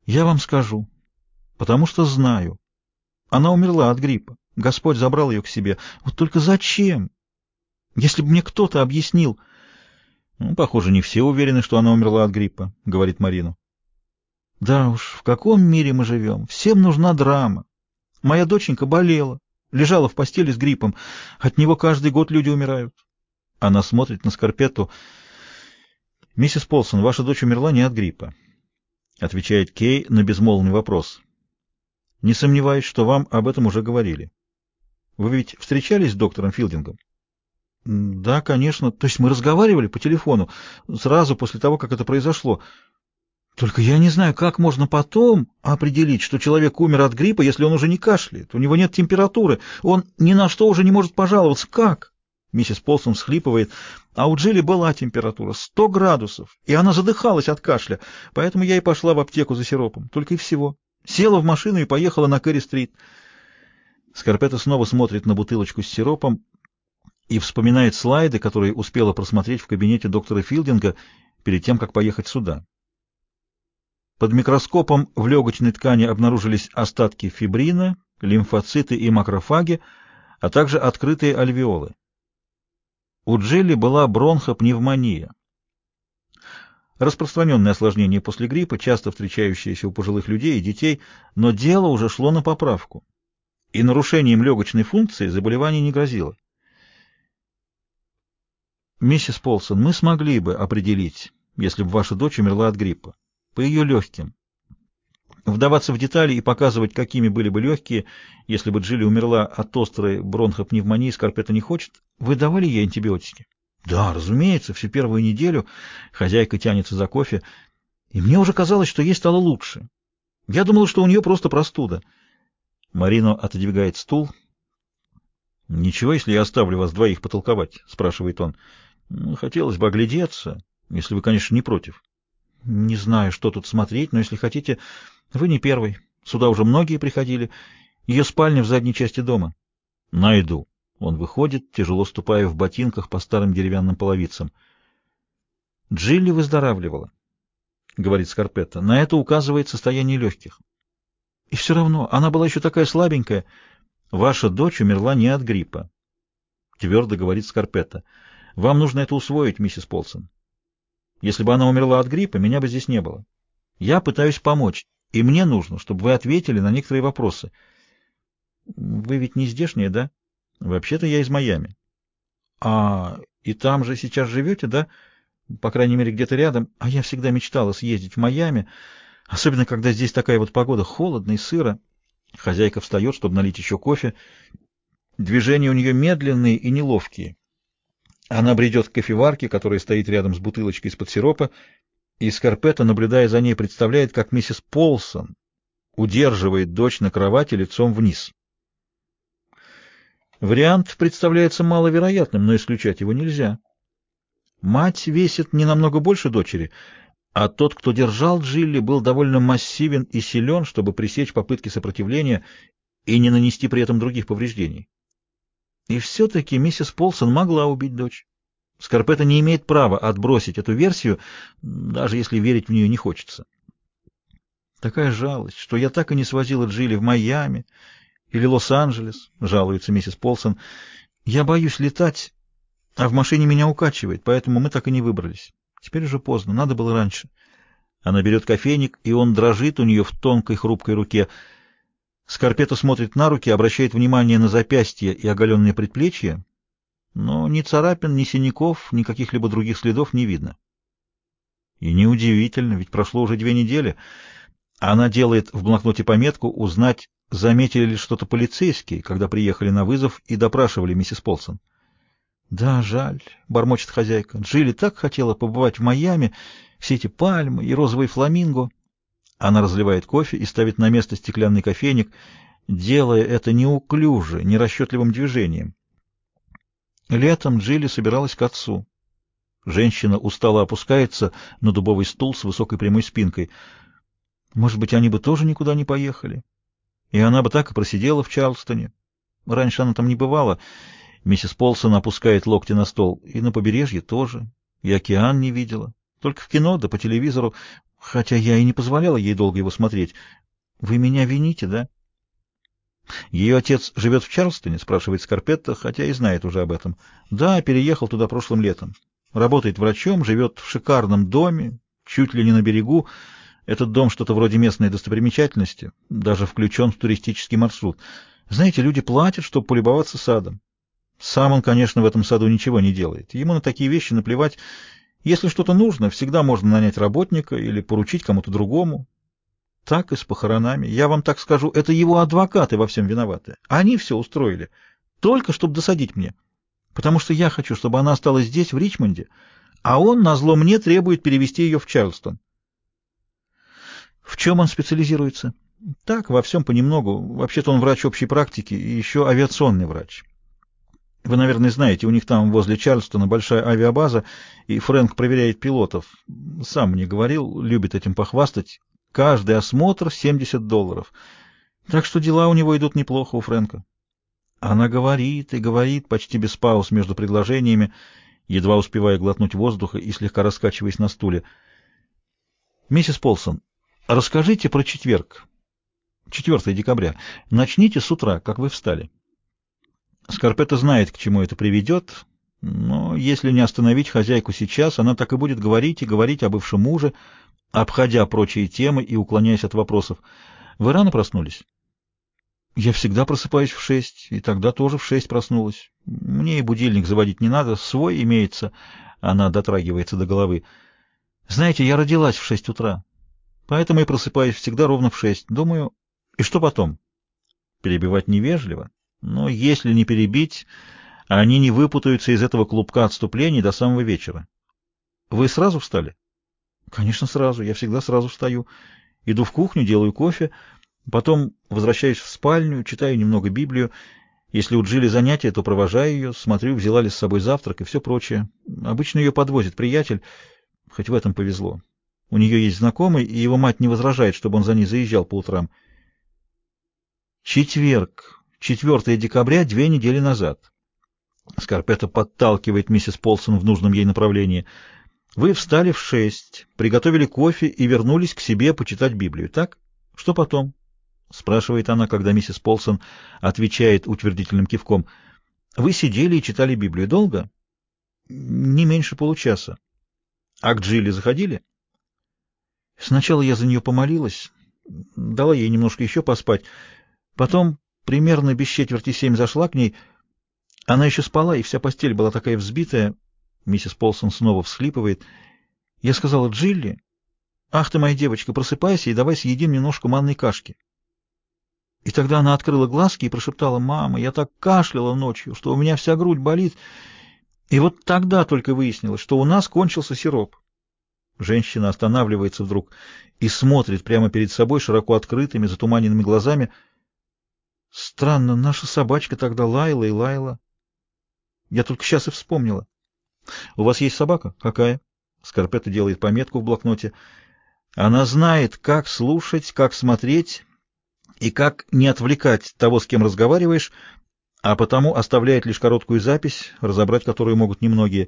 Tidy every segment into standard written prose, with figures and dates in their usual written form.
Я вам скажу, потому что знаю. Она умерла от гриппа. Господь забрал ее к себе. Вот только зачем? Если бы мне кто-то объяснил... Ну, похоже, не все уверены, что она умерла от гриппа, говорит Марину. Да уж, в каком мире мы живем? Всем нужна драма. Моя доченька болела, лежала в постели с гриппом. От него каждый год люди умирают. Она смотрит на Скорпетту. «Миссис Полсон, ваша дочь умерла не от гриппа», — отвечает Кей на безмолвный вопрос. «Не сомневаюсь, что вам об этом уже говорили. Вы ведь встречались с доктором Филдингом?» «Да, конечно. То есть мы разговаривали по телефону сразу после того, как это произошло. Только я не знаю, как можно потом определить, что человек умер от гриппа, если он уже не кашляет, у него нет температуры, он ни на что уже не может пожаловаться. Как?» Миссис Полсон всхлипывает. «А у Джилли была температура 100 градусов, и она задыхалась от кашля, поэтому я и пошла в аптеку за сиропом. Только и всего. Села в машину и поехала на Кэрри-стрит». Скорпетта снова смотрит на бутылочку с сиропом и вспоминает слайды, которые успела просмотреть в кабинете доктора Филдинга перед тем, как поехать сюда. Под микроскопом в легочной ткани обнаружились остатки фибрина, лимфоциты и макрофаги, а также открытые альвеолы. У Джилли была бронхопневмония. Распространенное осложнение после гриппа, часто встречающееся у пожилых людей и детей, но дело уже шло на поправку, и нарушением легочной функции заболевание не грозило. «Миссис Полсон, мы смогли бы определить, если бы ваша дочь умерла от гриппа, по ее легким. Вдаваться в детали и показывать, какими были бы легкие, если бы Джилли умерла от острой бронхопневмонии, Скорпетта не хочет. Вы давали ей антибиотики?» «Да, разумеется, всю первую неделю». Хозяйка тянется за кофе. «И мне уже казалось, что ей стало лучше. Я думала, что у нее просто простуда». Марино отодвигает стул. «Ничего, если я оставлю вас двоих потолковать?» — спрашивает он. «Ну, хотелось бы оглядеться, если вы, конечно, не против». «Не знаю, что тут смотреть, но если хотите, вы не первый. Сюда уже многие приходили. Ее спальня в задней части дома». «Найду». Он выходит, тяжело ступая в ботинках по старым деревянным половицам. «Джилли выздоравливала», — говорит Скорпетта. «На это указывает состояние легких. И все равно, она была еще такая слабенькая. Ваша дочь умерла не от гриппа», — твердо говорит Скорпетта. «Вам нужно это усвоить, миссис Полсон. Если бы она умерла от гриппа, меня бы здесь не было. Я пытаюсь помочь, и мне нужно, чтобы вы ответили на некоторые вопросы. Вы ведь не здешняя, да? Вообще-то я из Майами. А, и там же сейчас живете, да? По крайней мере, где-то рядом. А я всегда мечтала съездить в Майами, особенно когда здесь такая вот погода, холодно и сыро». Хозяйка встает, чтобы налить еще кофе. Движения у нее медленные и неловкие. Она бредет к кофеварке, которая стоит рядом с бутылочкой из-под сиропа, и Скорпетта, наблюдая за ней, представляет, как миссис Полсон удерживает дочь на кровати лицом вниз. Вариант представляется маловероятным, но исключать его нельзя. Мать весит не намного больше дочери, а тот, кто держал Джилли, был довольно массивен и силен, чтобы пресечь попытки сопротивления и не нанести при этом других повреждений. И все-таки миссис Полсон могла убить дочь. Скорпетта не имеет права отбросить эту версию, даже если верить в нее не хочется. «Такая жалость, что я так и не свозила Джилли в Майами или Лос-Анджелес», — жалуется миссис Полсон. «Я боюсь летать, а в машине меня укачивает, поэтому мы так и не выбрались. Теперь уже поздно, надо было раньше». Она берет кофейник, и он дрожит у нее в тонкой хрупкой руке. Скорпетта смотрит на руки, обращает внимание на запястья и оголенные предплечья, но ни царапин, ни синяков, ни каких-либо других следов не видно. И неудивительно, ведь прошло уже 2 недели. Она делает в блокноте пометку узнать, заметили ли что-то полицейские, когда приехали на вызов и допрашивали миссис Полсон. «Да, жаль», — бормочет хозяйка. «Джилли так хотела побывать в Майами, все эти пальмы и розовый фламинго». Она разливает кофе и ставит на место стеклянный кофейник, делая это неуклюже, нерасчетливым движением. Летом Джилли собиралась к отцу. Женщина устало опускается на дубовый стул с высокой прямой спинкой. Может быть, они бы тоже никуда не поехали? И она бы так и просидела в Чарльстоне. Раньше она там не бывала. Миссис Полсон опускает локти на стол. И на побережье тоже. И океан не видела. Только в кино да по телевизору. хотя я и не позволяла ей долго его смотреть. Вы меня вините, да? Ее отец живет в Чарльстоне, спрашивает Скарпетта, хотя и знает уже об этом. Да, переехал туда прошлым летом. Работает врачом, живет в шикарном доме, чуть ли не на берегу. Этот дом что-то вроде местной достопримечательности, даже включен в туристический маршрут. Знаете, люди платят, чтобы полюбоваться садом. Сам он, конечно, в этом саду ничего не делает. Ему на такие вещи наплевать. Если что-то нужно, всегда можно нанять работника или поручить кому-то другому. Так и с похоронами. Я вам так скажу, это его адвокаты во всем виноваты. Они все устроили. Только чтобы досадить мне. Потому что я хочу, чтобы она осталась здесь, в Ричмонде, а он, назло мне, требует перевести ее в Чарльстон. В чем он специализируется? Так, во всем понемногу. Вообще-то он врач общей практики и еще авиационный врач. Вы, наверное, знаете, у них там возле Чарльстона большая авиабаза, и Фрэнк проверяет пилотов. Сам мне говорил, любит этим похвастать. Каждый осмотр $70. Так что дела у него идут неплохо, у Фрэнка. Она говорит и говорит, почти без пауз между предложениями, едва успевая глотнуть воздуха и слегка раскачиваясь на стуле. «Миссис Полсон, расскажите про четверг, 4 декабря. Начните с утра, как вы встали». Скарпетта знает, к чему это приведет, но если не остановить хозяйку сейчас, она так и будет говорить и говорить о бывшем муже, обходя прочие темы и уклоняясь от вопросов. «Вы рано проснулись?» «Я всегда просыпаюсь в 6, и тогда тоже в 6 проснулась. Мне и будильник заводить не надо, свой имеется». Она дотрагивается до головы. «Знаете, я родилась в 6 утра, поэтому и просыпаюсь всегда ровно в 6. Думаю, и что потом?» Перебивать невежливо, но если не перебить, они не выпутаются из этого клубка отступлений до самого вечера. «Вы сразу встали?» «Конечно, сразу. Я всегда сразу встаю. Иду в кухню, делаю кофе». Потом возвращаюсь в спальню, читаю немного Библию. Если у Джилли занятия, то провожаю ее, смотрю, взяла ли с собой завтрак и все прочее. Обычно ее подвозит приятель, хоть в этом повезло. У нее есть знакомый, и его мать не возражает, чтобы он за ней заезжал по утрам. Четверг, 4 декабря, 2 недели назад. Скарпетта подталкивает миссис Полсон в нужном ей направлении. Вы встали в 6, приготовили кофе и вернулись к себе почитать Библию, так? Что потом? — спрашивает она, когда миссис Полсон отвечает утвердительным кивком. — Вы сидели и читали Библию долго? — Не меньше получаса. — А к Джилли заходили? — Сначала я за нее помолилась, дала ей немножко еще поспать. Потом, примерно без 6:45 зашла к ней. Она еще спала, и вся постель была такая взбитая. Миссис Полсон снова всхлипывает. Я сказала: «Джилли, ах ты моя девочка, просыпайся и давай съедим немножко манной кашки». И тогда она открыла глазки и прошептала: «Мама, я так кашляла ночью, что у меня вся грудь болит». И вот тогда только выяснилось, что у нас кончился сироп. Женщина останавливается вдруг и смотрит прямо перед собой широко открытыми, затуманенными глазами. Странно, наша собачка тогда лаяла и лаяла. Я только сейчас и вспомнила. У вас есть собака? Какая? Скарпетта делает пометку в блокноте. Она знает, как слушать, как смотреть и как не отвлекать того, с кем разговариваешь, а потому оставляет лишь короткую запись, разобрать которую могут немногие.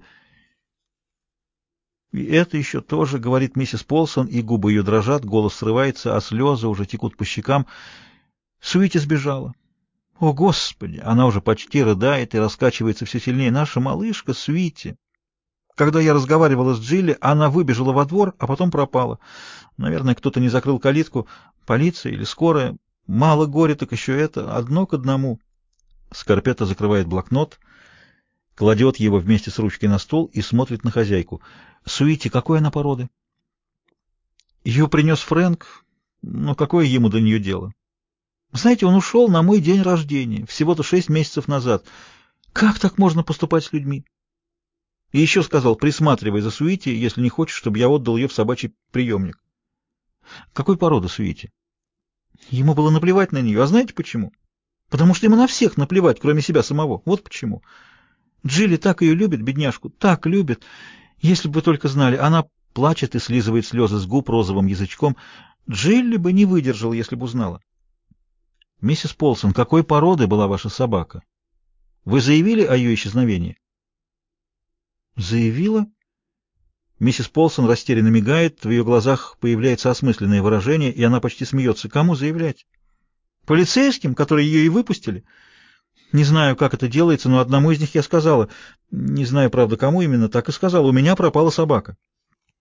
«И это еще тоже», — говорит миссис Полсон, и губы ее дрожат, голос срывается, а слезы уже текут по щекам. Суити сбежала. О, Господи! Она уже почти рыдает и раскачивается все сильнее. Наша малышка Суити. Когда я разговаривала с Джилли, она выбежала во двор, а потом пропала. Наверное, кто-то не закрыл калитку. Полиция или скорая. Мало горя, так еще это. Одно к одному. Скарпетта закрывает блокнот, кладет его вместе с ручкой на стол и смотрит на хозяйку. Суити, какой она породы? Ее принес Фрэнк. Но какое ему до нее дело? Знаете, он ушел на мой день рождения, всего-то 6 месяцев назад. Как так можно поступать с людьми? И еще сказал: присматривай за Суити, если не хочешь, чтобы я отдал ее в собачий приемник. Какой породы Суити? Ему было наплевать на нее. А знаете почему? Потому что ему на всех наплевать, кроме себя самого. Вот почему. Джилли так ее любит, бедняжку, так любит. Если бы вы только знали, она плачет и слизывает слезы с губ розовым язычком. Джилли бы не выдержала, если бы узнала. Миссис Полсон, какой породы была ваша собака? Вы заявили о ее исчезновении? Заявила? Миссис Полсон растерянно мигает, в ее глазах появляется осмысленное выражение, и она почти смеется. Кому заявлять? Полицейским, которые ее и выпустили? Не знаю, как это делается, но одному из них я сказала, не знаю, правда, кому именно, так и сказала, у меня пропала собака.